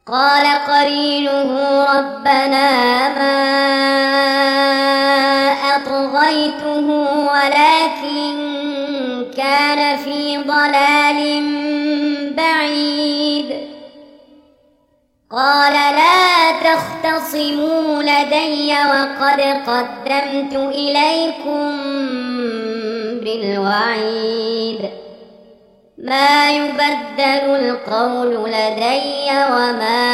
قال قرينه ربنا ما أطغيته ولكن كان في ضلال بعيد. قال لا تختصموا لدي وقد قدمت إليكم بالوعيد. ما يبدل القول لدي وما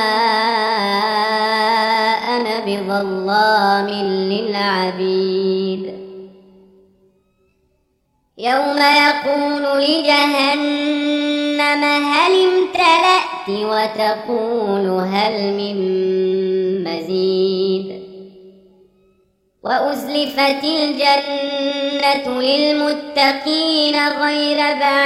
أنا بظلام للعبيد. يوم يقول لجهنم هل امتلأت وتقول هل من مزيد. وأزلفت الجنة للمتقين غير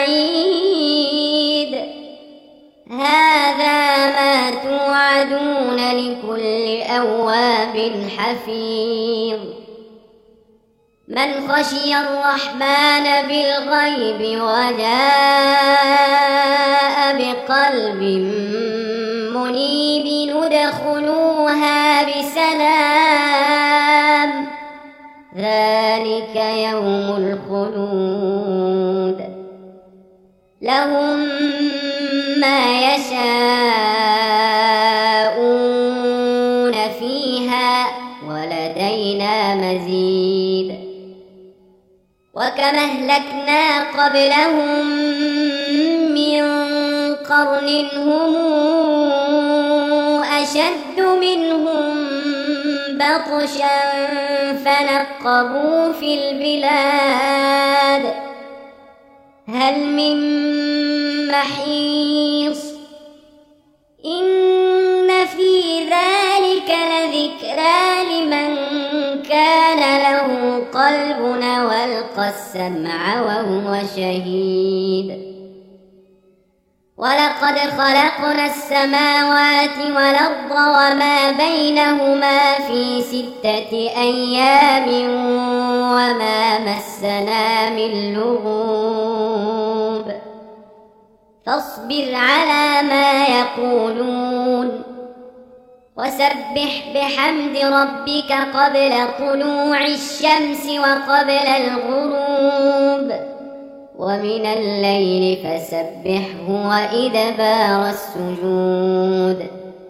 بعيد. هذا ما توعدون لكل أواب حفيظ. من خشي الرحمن بالغيب وجاء بقلب منيب ادخلوها بسلام. ذلك يوم الخلود. لهم ما يشاءون فيها ولدينا مزيد. وكم أهلكنا قبلهم من قرن هم أشد منهم بطشا فنقبوا في البلاد هل من محيص. إن في ذلك لذكرى لمن كان له قلب والقى السمع وهو شهيد. ولقد خلقنا السماوات والأرض وما بينهما في 6 أيام وما مسنا من لغوب. فاصبر على ما يقولون وسبح بحمد ربك قبل طلوع الشمس وقبل الغروب ومن الليل فسبحه وإدبار السجود.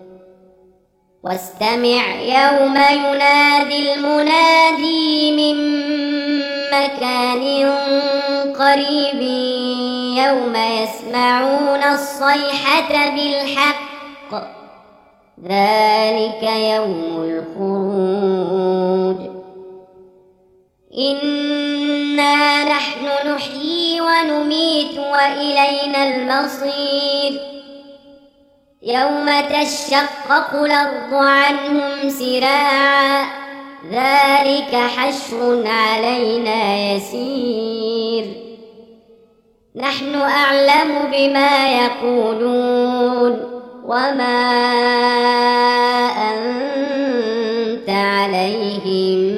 واستمع يوم ينادي المنادي من مكان قريب يوم يسمعون الصيحة بالحق. ذلك يوم الخروج. إنا نحن نحيي ونميت وإلينا المصير. يوم تشقق الأرض عنهم سراعا ذلك حشر علينا يسير. نحن أعلم بما يقولون وما أنت عليهم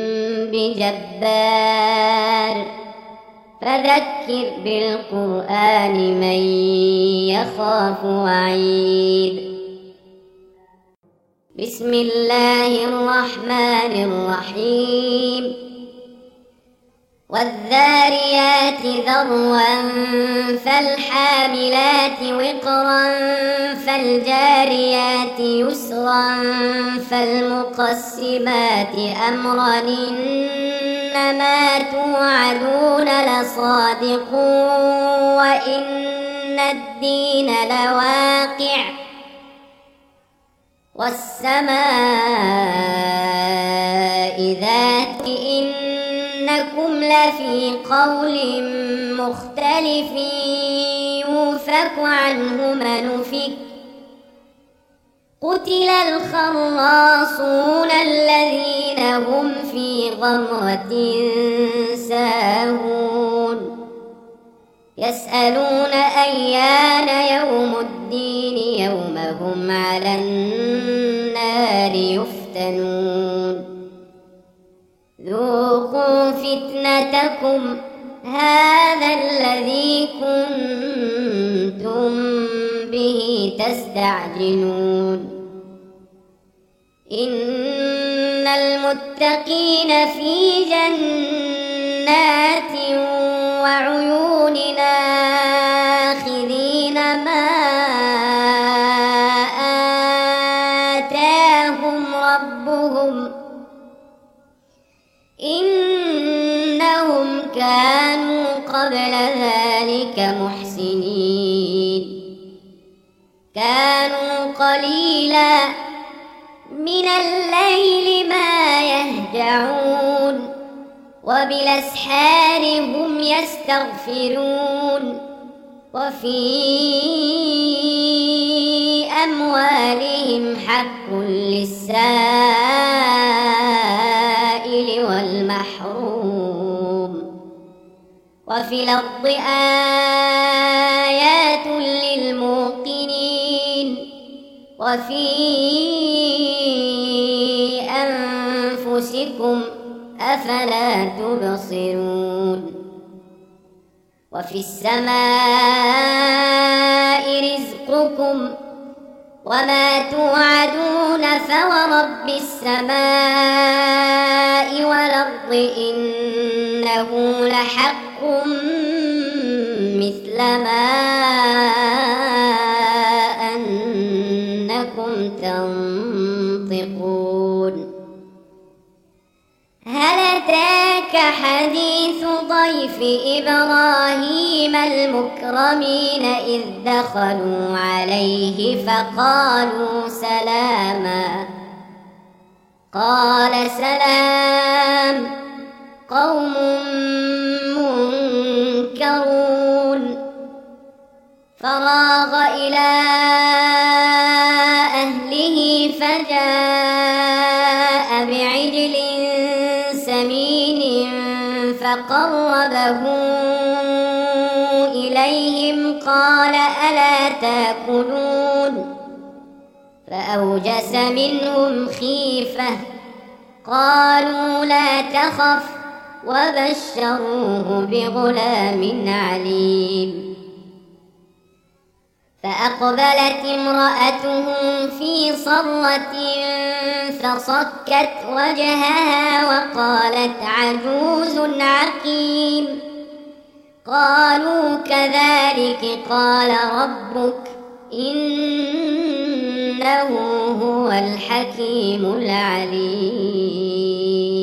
بجبار. فذكر بالقرآن من يخاف وعيد. بسم الله الرحمن الرحيم. والذاريات ذروا فالحاملات وقرا فالجاريات يسرا فالمقسمات أمرا إنما توعدون لصادق وإن الدين لواقع. والسماء ذات إنكم لفي قول مختلف يؤفك عنه من أفك. قتل الخراصون الذين هم في غمرة ساهون. يسألون أيان يوم الدين يوم هم على النار يفتنون. ذوقوا فتنتكم هذا الذي كنتم به تستعجلون إن المتقين في جنات وعيون آخذين ما آتاهم ربهم إنهم كانوا قبل ذلك محسنين كانوا قليلا من الليل ما يهجعون وبالأسحار هم يستغفرون وفي أموالهم حق للسائل والمحروم وفي الأرض آيات للموقنين وفي أنفسكم أفلا تبصرون وفي السماء رزقكم وما توعدون فورب السماء والأرض إنه لحق مثل ما أنكم تنطقون هل أتاك حديث ضيف إبراهيم المكرمين إذ دخلوا عليه فقالوا سلاما قال سلام قوم منكرون فراغ إلى أهله فجاء بعجل سمين فقربه إليهم قال ألا تأكلون فأوجس منهم خيفة قالوا لا تخف وبشروه بغلام عليم فأقبلت امرأته في صرة فصكت وجهها وقالت عجوز عقيم قالوا كذلك قال ربك إنه هو الحكيم العليم